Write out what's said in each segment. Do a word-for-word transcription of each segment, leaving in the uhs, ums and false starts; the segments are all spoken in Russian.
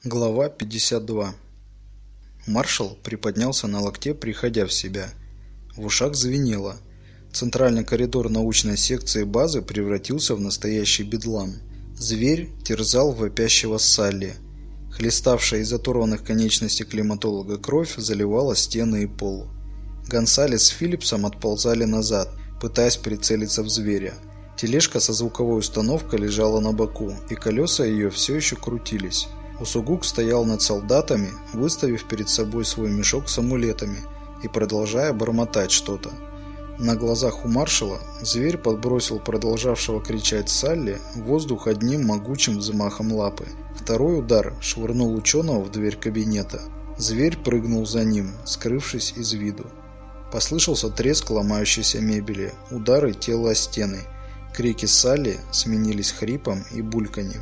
Глава пятьдесят два. Маршал приподнялся на локте, приходя в себя. В ушах звенело. Центральный коридор научной секции базы превратился в настоящий бедлам. Зверь терзал вопящего Салли. Хлеставшая из оторванных конечностей климатолога кровь заливала стены и пол. Гонсалес с Филлипсом отползали назад, пытаясь прицелиться в зверя. Тележка со звуковой установкой лежала на боку, и колеса ее все еще крутились. Усугук стоял над солдатами, выставив перед собой свой мешок с амулетами и продолжая бормотать что-то. На глазах у маршала зверь подбросил продолжавшего кричать Салли в воздух одним могучим взмахом лапы. Второй удар швырнул ученого в дверь кабинета. Зверь прыгнул за ним, скрывшись из виду. Послышался треск ломающейся мебели, удары тела о стены. Крики Салли сменились хрипом и бульканьем.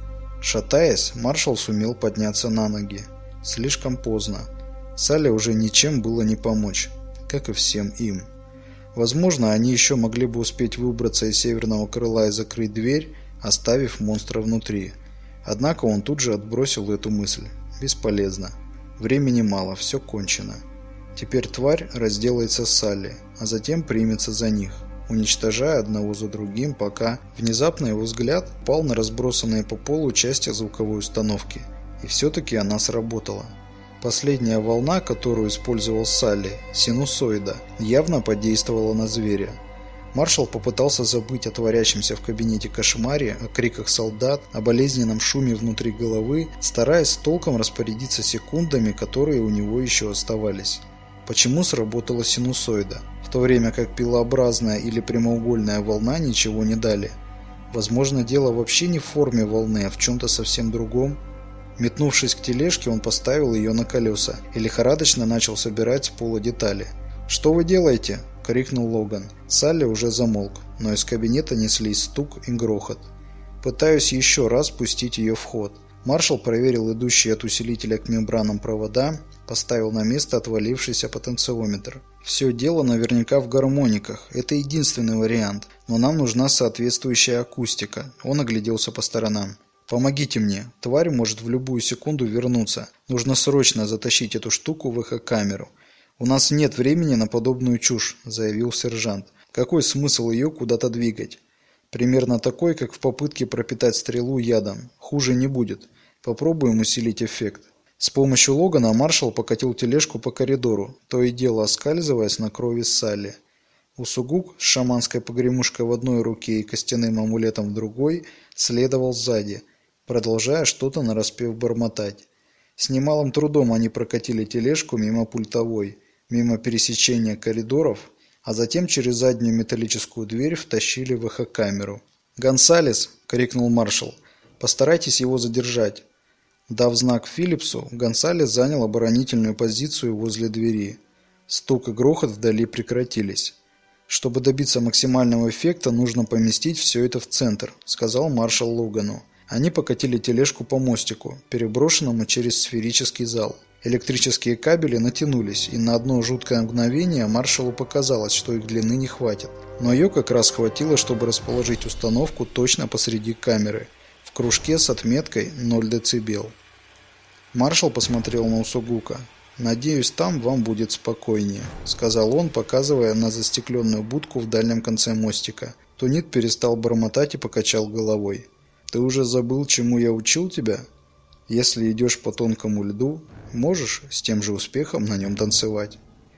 Шатаясь, маршал сумел подняться на ноги. Слишком поздно. Салли уже ничем было не помочь, как и всем им. Возможно, они еще могли бы успеть выбраться из северного крыла и закрыть дверь, оставив монстра внутри. Однако он тут же отбросил эту мысль. Бесполезно. Времени мало, все кончено. Теперь тварь разделается с Салли, а затем примется за них, уничтожая одного за другим, пока внезапно его взгляд упал на разбросанные по полу части звуковой установки. И все-таки она сработала. Последняя волна, которую использовал Салли, синусоида, явно подействовала на зверя. Маршал попытался забыть о творящемся в кабинете кошмаре, о криках солдат, о болезненном шуме внутри головы, стараясь толком распорядиться секундами, которые у него еще оставались. Почему сработала синусоида, в то время как пилообразная или прямоугольная волна ничего не дали? Возможно, дело вообще не в форме волны, а в чем-то совсем другом. Метнувшись к тележке, он поставил ее на колеса и лихорадочно начал собирать с пола детали. «Что вы делаете?» – крикнул Логан. Салли уже замолк, но из кабинета неслись стук и грохот. «Пытаюсь еще раз пустить ее в ход». Маршал проверил идущие от усилителя к мембранам провода, поставил на место отвалившийся потенциометр. Все дело наверняка в гармониках, это единственный вариант, но нам нужна соответствующая акустика. Он огляделся по сторонам. «Помогите мне, тварь может в любую секунду вернуться. Нужно срочно затащить эту штуку в эхокамеру». «У нас нет времени на подобную чушь», – заявил сержант. «Какой смысл ее куда-то двигать?» «Примерно такой, как в попытке пропитать стрелу ядом. Хуже не будет. Попробуем усилить эффект». С помощью Логана маршал покатил тележку по коридору, то и дело оскальзываясь на крови Салли. Усугук с шаманской погремушкой в одной руке и костяным амулетом в другой следовал сзади, продолжая что-то нараспев бормотать. С немалым трудом они прокатили тележку мимо пультовой, мимо пересечения коридоров, а затем через заднюю металлическую дверь втащили в эхокамеру. «Гонсалес!» – крикнул маршал. «Постарайтесь его задержать». Дав знак Филлипсу, Гонсалес занял оборонительную позицию возле двери. Стук и грохот вдали прекратились. «Чтобы добиться максимального эффекта, нужно поместить все это в центр», – сказал маршал Логану. Они покатили тележку по мостику, переброшенному через сферический зал. Электрические кабели натянулись, и на одно жуткое мгновение маршалу показалось, что их длины не хватит. Но ее как раз хватило, чтобы расположить установку точно посреди камеры, в кружке с отметкой ноль децибел. Маршал посмотрел на Усугука. «Надеюсь, там вам будет спокойнее», – сказал он, показывая на застекленную будку в дальнем конце мостика. Тунит перестал бормотать и покачал головой. «Ты уже забыл, чему я учил тебя? Если идешь по тонкому льду, можешь с тем же успехом на нем танцевать».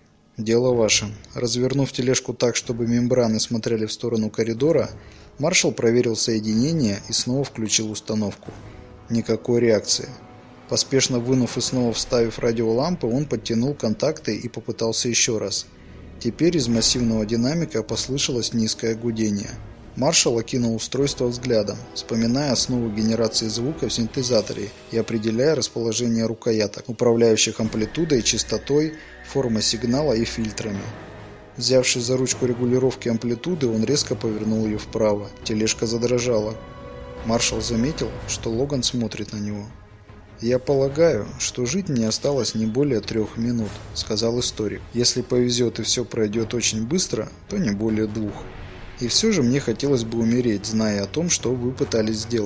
«Дело ваше». Развернув тележку так, чтобы мембраны смотрели в сторону коридора, маршал проверил соединение и снова включил установку. Никакой реакции. Поспешно вынув и снова вставив радиолампы, он подтянул контакты и попытался еще раз. Теперь из массивного динамика послышалось низкое гудение. Маршал окинул устройство взглядом, вспоминая основы генерации звука в синтезаторе и определяя расположение рукояток, управляющих амплитудой, частотой, формой сигнала и фильтрами. Взявшись за ручку регулировки амплитуды, он резко повернул ее вправо. Тележка задрожала. Маршал заметил, что Логан смотрит на него. «Я полагаю, что жить мне осталось не более трех минут», – сказал историк. «Если повезет и все пройдет очень быстро, то не более двух. И все же мне хотелось бы умереть, зная о том, что вы пытались сделать.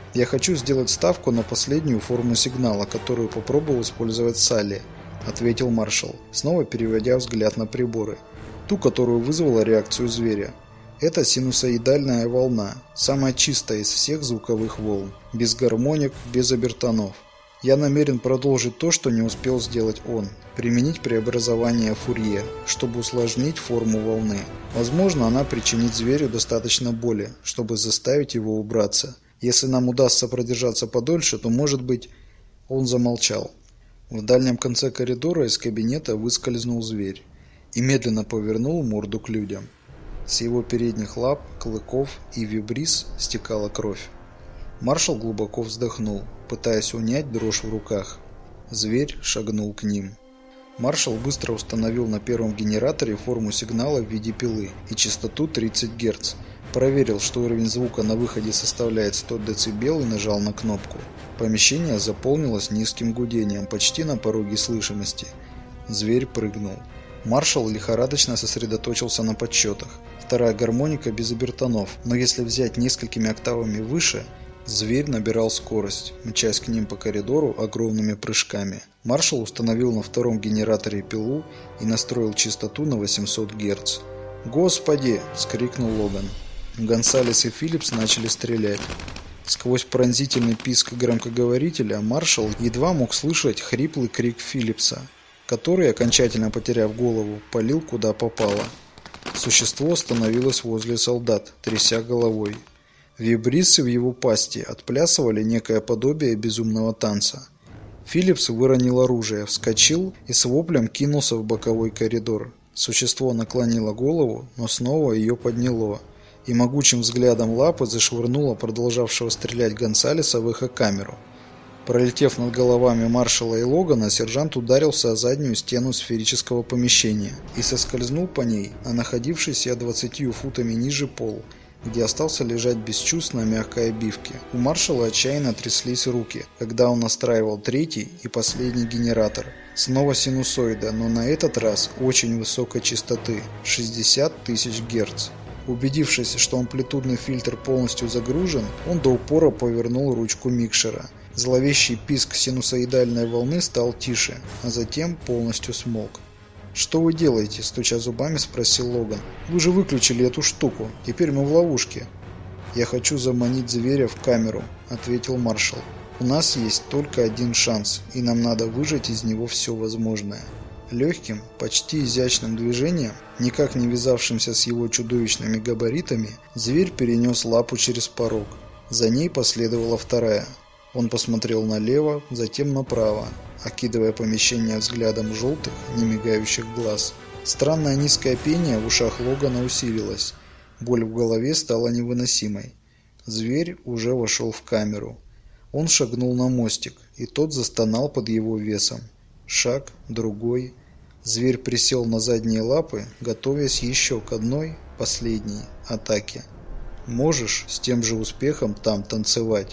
«Я хочу сделать ставку на последнюю форму сигнала, которую попробовал использовать Салли», – ответил маршал, снова переводя взгляд на приборы. «Ту, которую вызвала реакцию зверя. Это синусоидальная волна, самая чистая из всех звуковых волн, без гармоник, без обертонов. Я намерен продолжить то, что не успел сделать он, применить преобразование Фурье, чтобы усложнить форму волны. Возможно, она причинит зверю достаточно боли, чтобы заставить его убраться. Если нам удастся продержаться подольше, то, может быть...» Он замолчал. В дальнем конце коридора из кабинета выскользнул зверь и медленно повернул морду к людям. С его передних лап, клыков и вибрис стекала кровь. Маршал глубоко вздохнул, пытаясь унять дрожь в руках. Зверь шагнул к ним. Маршал быстро установил на первом генераторе форму сигнала в виде пилы и частоту тридцать герц. Проверил, что уровень звука на выходе составляет сто децибел и нажал на кнопку. Помещение заполнилось низким гудением, почти на пороге слышимости. Зверь прыгнул. Маршал лихорадочно сосредоточился на подсчетах. Вторая гармоника без обертонов, но если взять несколькими октавами выше, зверь набирал скорость, мчась к ним по коридору огромными прыжками. Маршал установил на втором генераторе пилу и настроил частоту на восемьсот герц. «Господи!» – вскрикнул Логан. Гонсалес и Филлипс начали стрелять. Сквозь пронзительный писк громкоговорителя маршал едва мог слышать хриплый крик Филлипса, который, окончательно потеряв голову, палил куда попало. Существо остановилось возле солдат, тряся головой. Вибрисы в его пасти отплясывали некое подобие безумного танца. Филлипс выронил оружие, вскочил и с воплем кинулся в боковой коридор. Существо наклонило голову, но снова ее подняло, и могучим взглядом лапы зашвырнуло продолжавшего стрелять Гонсалеса в эхокамеру. Пролетев над головами маршала и Логана, сержант ударился о заднюю стену сферического помещения и соскользнул по ней на находившийся двадцатью футами ниже пол, где остался лежать без чувств на мягкой обивке. У маршала отчаянно тряслись руки, когда он настраивал третий и последний генератор. Снова синусоида, но на этот раз очень высокой частоты – шестьдесят тысяч герц. Убедившись, что амплитудный фильтр полностью загружен, он до упора повернул ручку микшера. Зловещий писк синусоидальной волны стал тише, а затем полностью смолк. «Что вы делаете?» – стуча зубами, спросил Логан. «Вы же выключили эту штуку. Теперь мы в ловушке». «Я хочу заманить зверя в камеру», – ответил маршал. «У нас есть только один шанс, и нам надо выжать из него все возможное». Легким, почти изящным движением, никак не вязавшимся с его чудовищными габаритами, зверь перенес лапу через порог. За ней последовала вторая. Он посмотрел налево, затем направо, окидывая помещение взглядом желтых, немигающих глаз. Странное низкое пение в ушах Логана усилилось. Боль в голове стала невыносимой. Зверь уже вошел в камеру. Он шагнул на мостик, и тот застонал под его весом. Шаг, другой. Зверь присел на задние лапы, готовясь еще к одной, последней, атаке. «Можешь с тем же успехом там танцевать».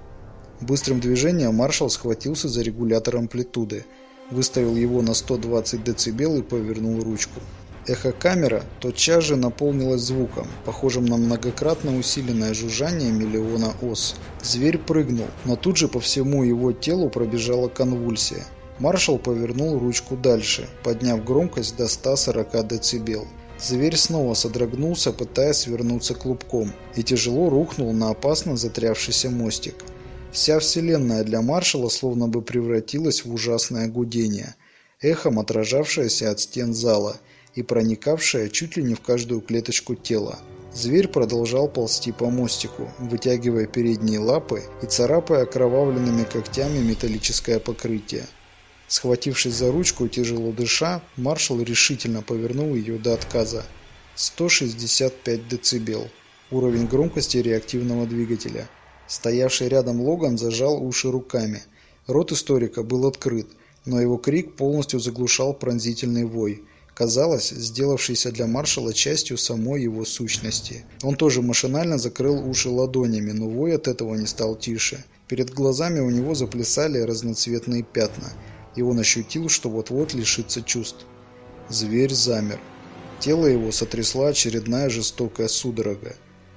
Быстрым движением маршал схватился за регулятор амплитуды, выставил его на сто двадцать децибел и повернул ручку. Эхокамера тотчас же наполнилась звуком, похожим на многократно усиленное жужжание миллиона ос. Зверь прыгнул, но тут же по всему его телу пробежала конвульсия. Маршал повернул ручку дальше, подняв громкость до ста сорока децибел. Зверь снова содрогнулся, пытаясь свернуться клубком, и тяжело рухнул на опасно затрявшийся мостик. Вся вселенная для маршала словно бы превратилась в ужасное гудение, эхом отражавшееся от стен зала и проникавшее чуть ли не в каждую клеточку тела. Зверь продолжал ползти по мостику, вытягивая передние лапы и царапая окровавленными когтями металлическое покрытие. Схватившись за ручку и тяжело дыша, маршал решительно повернул ее до отказа. сто шестьдесят пять децибел. Уровень громкости реактивного двигателя. Стоявший рядом Логан зажал уши руками. Рот историка был открыт, но его крик полностью заглушал пронзительный вой, казалось, сделавшийся для маршала частью самой его сущности. Он тоже машинально закрыл уши ладонями, но вой от этого не стал тише. Перед глазами у него заплясали разноцветные пятна, и он ощутил, что вот-вот лишится чувств. Зверь замер. Тело его сотрясла очередная жестокая судорога.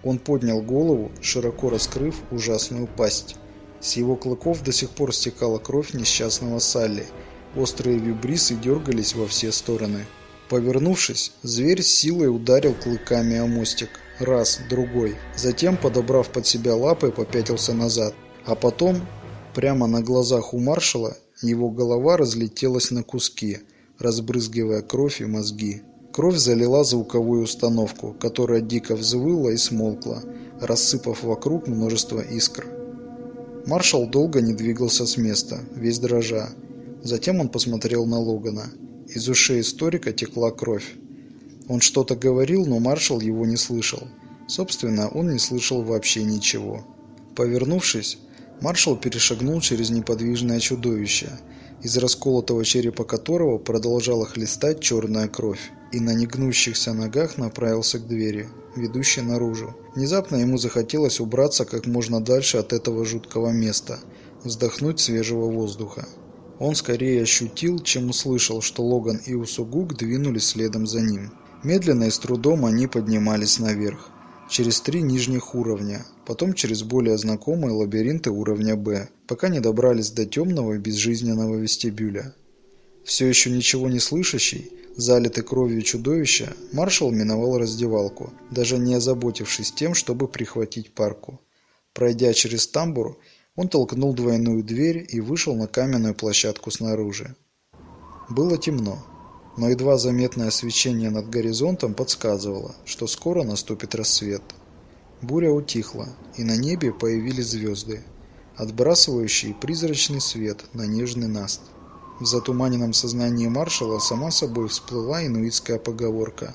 Он поднял голову, широко раскрыв ужасную пасть. С его клыков до сих пор стекала кровь несчастного Салли. Острые вибрисы дергались во все стороны. Повернувшись, зверь с силой ударил клыками о мостик. Раз, другой. Затем, подобрав под себя лапы, попятился назад. А потом, прямо на глазах у маршала, его голова разлетелась на куски, разбрызгивая кровь и мозги. Кровь залила звуковую установку, которая дико взвыла и смолкла, рассыпав вокруг множество искр. Маршал долго не двигался с места, весь дрожа. Затем он посмотрел на Логана. Из ушей историка текла кровь. Он что-то говорил, но маршал его не слышал. Собственно, он не слышал вообще ничего. Повернувшись, маршал перешагнул через неподвижное чудовище, из расколотого черепа которого продолжала хлестать черная кровь, и на негнущихся ногах направился к двери, ведущей наружу. Внезапно ему захотелось убраться как можно дальше от этого жуткого места, вздохнуть свежего воздуха. Он скорее ощутил, чем услышал, что Логан и Усугук двинулись следом за ним. Медленно и с трудом они поднимались наверх, через три нижних уровня, потом через более знакомые лабиринты уровня Б, пока не добрались до темного и безжизненного вестибюля. Все еще ничего не слышащий, залитый кровью чудовища, маршал миновал раздевалку, даже не озаботившись тем, чтобы прихватить парку. Пройдя через тамбур, он толкнул двойную дверь и вышел на каменную площадку снаружи. Было темно, но едва заметное свечение над горизонтом подсказывало, что скоро наступит рассвет. Буря утихла, и на небе появились звезды, отбрасывающие призрачный свет на нежный наст. В затуманенном сознании маршала сама собой всплыла инуитская поговорка: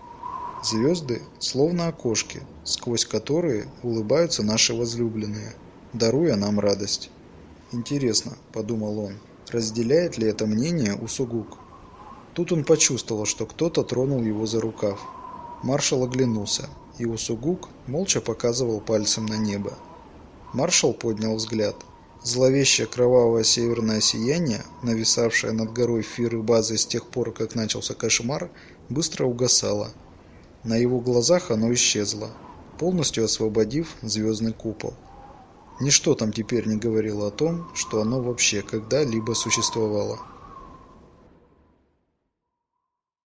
«Звезды словно окошки, сквозь которые улыбаются наши возлюбленные, даруя нам радость». «Интересно», — подумал он, — «разделяет ли это мнение Усугук?» Тут он почувствовал, что кто-то тронул его за рукав. Маршал оглянулся, и Усугук молча показывал пальцем на небо. Маршал поднял взгляд. Зловещее кровавое северное сияние, нависавшее над горой Фиры базы с тех пор, как начался кошмар, быстро угасало. На его глазах оно исчезло, полностью освободив звездный купол. Ничто там теперь не говорило о том, что оно вообще когда-либо существовало.